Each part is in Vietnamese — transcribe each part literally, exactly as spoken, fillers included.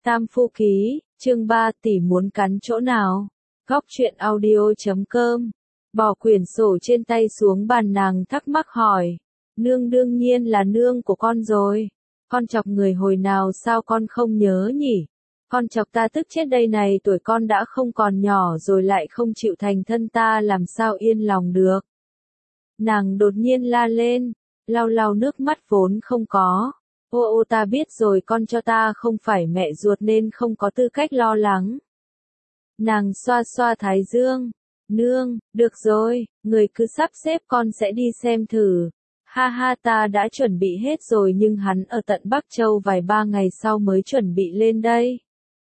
Tam Phu Ký, chương ba tỷ muốn cắn chỗ nào? Góc truyện audio.com. Bỏ quyển sổ trên tay xuống bàn, nàng thắc mắc hỏi. Nương đương nhiên là nương của con rồi. Con chọc người hồi nào sao con không nhớ nhỉ? Con chọc ta tức chết đây này, tuổi con đã không còn nhỏ rồi lại không chịu thành thân ta làm sao yên lòng được. Nàng đột nhiên la lên, lau lau nước mắt vốn không có. Ô ô ta biết rồi, con cho ta không phải mẹ ruột nên không có tư cách lo lắng. Nàng xoa xoa thái dương. Nương, được rồi, người cứ sắp xếp con sẽ đi xem thử. Ha ha, ta đã chuẩn bị hết rồi nhưng hắn ở tận Bắc Châu vài ba ngày sau mới chuẩn bị lên đây.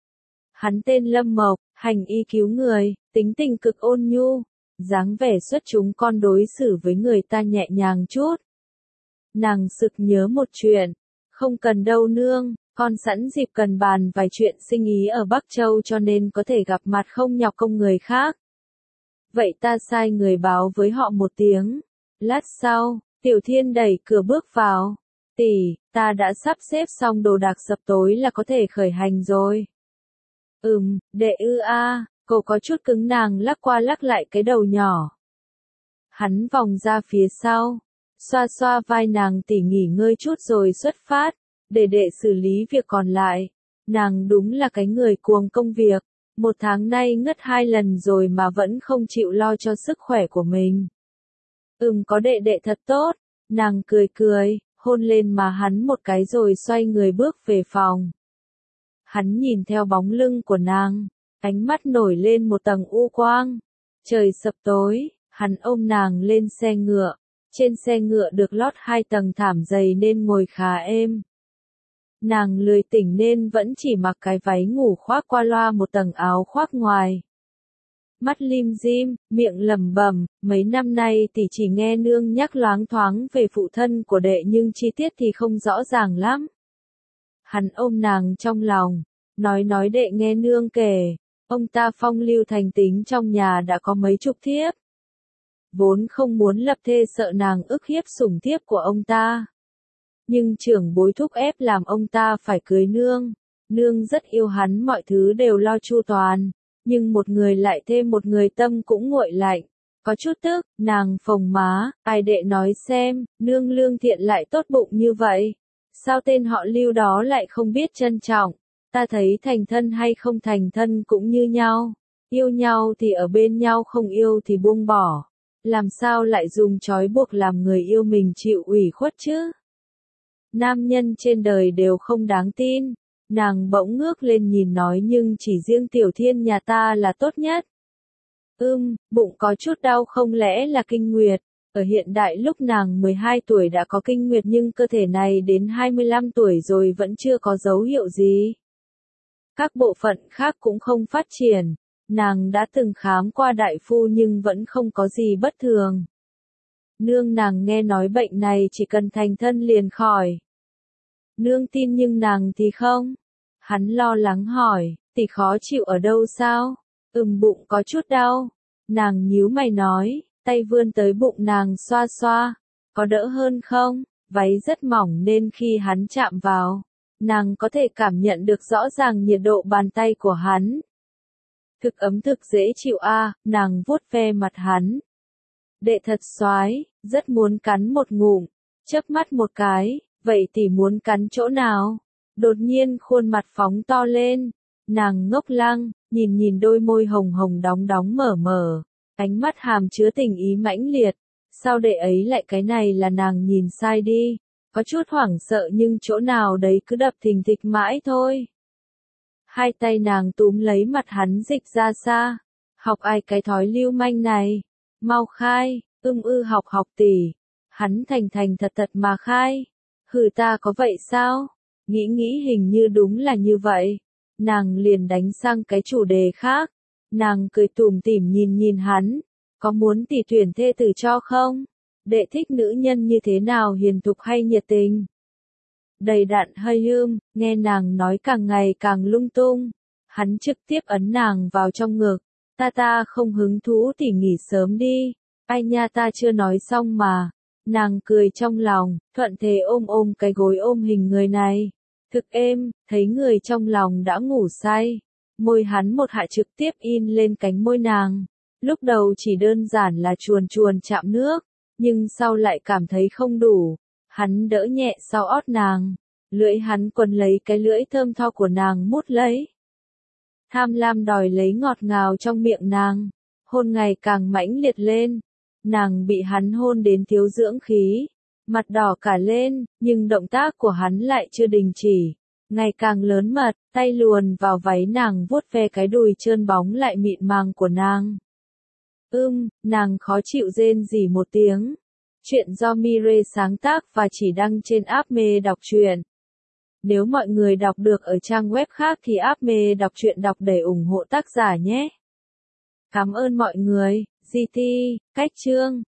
Hắn tên Lâm Mộc, hành y cứu người, tính tình cực ôn nhu, dáng vẻ xuất chúng, con đối xử với người ta nhẹ nhàng chút. Nàng sực nhớ một chuyện. Không cần đâu nương, con sẵn dịp cần bàn vài chuyện sinh ý ở Bắc Châu cho nên có thể gặp mặt không nhọc công người khác. Vậy ta sai người báo với họ một tiếng. Lát sau, Tiểu Thiên đẩy cửa bước vào. Tỷ, ta đã sắp xếp xong đồ đạc, sập tối là có thể khởi hành rồi. Ừm, đệ ư a, cô có chút cứng, nàng lắc qua lắc lại cái đầu nhỏ. Hắn vòng ra phía sau, xoa xoa vai nàng, tỷ nghỉ ngơi chút rồi xuất phát, để đệ xử lý việc còn lại. Nàng đúng là cái người cuồng công việc, một tháng nay ngất hai lần rồi mà vẫn không chịu lo cho sức khỏe của mình. Ừm, có đệ đệ thật tốt, nàng cười cười, hôn lên má hắn một cái rồi xoay người bước về phòng. Hắn nhìn theo bóng lưng của nàng, ánh mắt nổi lên một tầng u quang. Trời sập tối, hắn ôm nàng lên xe ngựa. Trên xe ngựa được lót hai tầng thảm dày nên ngồi khá êm. Nàng lười tỉnh nên vẫn chỉ mặc cái váy ngủ khoác qua loa một tầng áo khoác ngoài. Mắt lim dim, miệng lẩm bẩm, mấy năm nay tỷ chỉ nghe nương nhắc loáng thoáng về phụ thân của đệ nhưng chi tiết thì không rõ ràng lắm. Hắn ôm nàng trong lòng, nói nói đệ nghe nương kể, ông ta phong lưu thành tính, trong nhà đã có mấy chục thiếp. Vốn không muốn lập thê sợ nàng ức hiếp sủng thiếp của ông ta. Nhưng trưởng bối thúc ép làm ông ta phải cưới nương. Nương rất yêu hắn, mọi thứ đều lo chu toàn. Nhưng một người lại thêm một người, tâm cũng nguội lạnh. Có chút tức, nàng phồng má, ai đệ nói xem, nương lương thiện lại tốt bụng như vậy. Sao tên họ Lưu đó lại không biết trân trọng? Ta thấy thành thân hay không thành thân cũng như nhau. Yêu nhau thì ở bên nhau, không yêu thì buông bỏ. Làm sao lại dùng trói buộc làm người yêu mình chịu ủy khuất chứ? Nam nhân trên đời đều không đáng tin. Nàng bỗng ngước lên nhìn nói, nhưng chỉ riêng Tiểu Thiên nhà ta là tốt nhất. Ưm, bụng có chút đau, không lẽ là kinh nguyệt? Ở hiện đại lúc nàng mười hai tuổi đã có kinh nguyệt nhưng cơ thể này đến hai mươi lăm tuổi rồi vẫn chưa có dấu hiệu gì. Các bộ phận khác cũng không phát triển. Nàng đã từng khám qua đại phu nhưng vẫn không có gì bất thường. Nương, nàng nghe nói bệnh này chỉ cần thành thân liền khỏi. Nương tin nhưng nàng thì không. Hắn lo lắng hỏi, tỷ khó chịu ở đâu sao? Ừm, bụng có chút đau. Nàng nhíu mày nói, tay vươn tới bụng nàng xoa xoa. Có đỡ hơn không? Váy rất mỏng nên khi hắn chạm vào, nàng có thể cảm nhận được rõ ràng nhiệt độ bàn tay của hắn. Thực ấm thực dễ chịu a, à, nàng vuốt ve mặt hắn. Đệ thật soái, rất muốn cắn một ngụm, chớp mắt một cái, vậy tỷ muốn cắn chỗ nào? Đột nhiên khuôn mặt phóng to lên, nàng ngốc lăng, nhìn nhìn đôi môi hồng hồng đóng đóng mở mở, ánh mắt hàm chứa tình ý mãnh liệt. Sao đệ ấy lại cái này, là nàng nhìn sai đi, có chút hoảng sợ nhưng chỗ nào đấy cứ đập thình thịch mãi thôi. Hai tay nàng túm lấy mặt hắn dịch ra xa. Học ai cái thói lưu manh này? Mau khai, ưm ư học học tỷ. Hắn thành thành thật thật mà khai. Hừ, ta có vậy sao? Nghĩ nghĩ hình như đúng là như vậy. Nàng liền đánh sang cái chủ đề khác. Nàng cười tủm tỉm nhìn nhìn hắn. Có muốn tỷ tuyển thê tử cho không? Đệ thích nữ nhân như thế nào, hiền thục hay nhiệt tình? Đầy đặn hơi hươm, nghe nàng nói càng ngày càng lung tung. Hắn trực tiếp ấn nàng vào trong ngực. Ta ta không hứng thú, tỷ nghỉ sớm đi. Ai nha, ta chưa nói xong mà. Nàng cười trong lòng, thuận thế ôm ôm cái gối ôm hình người này. thực êm, thấy người trong lòng đã ngủ say. Môi hắn một hạ trực tiếp in lên cánh môi nàng. Lúc đầu chỉ đơn giản là chuồn chuồn chạm nước, nhưng sau lại cảm thấy không đủ. Hắn đỡ nhẹ sau ót nàng, lưỡi hắn quấn lấy cái lưỡi thơm tho của nàng mút lấy. Tham lam đòi lấy ngọt ngào trong miệng nàng, hôn ngày càng mãnh liệt lên. Nàng bị hắn hôn đến thiếu dưỡng khí, mặt đỏ cả lên, nhưng động tác của hắn lại chưa đình chỉ. Ngày càng lớn mật, tay luồn vào váy nàng vuốt ve cái đùi trơn bóng lại mịn màng của nàng. Ưm, nàng khó chịu rên rỉ một tiếng. Chuyện do Mire sáng tác và chỉ đăng trên app Mê đọc truyện. Nếu mọi người đọc được ở trang web khác thì app Mê đọc truyện đọc để ủng hộ tác giả nhé. Cảm ơn mọi người. giê tê, cách chương.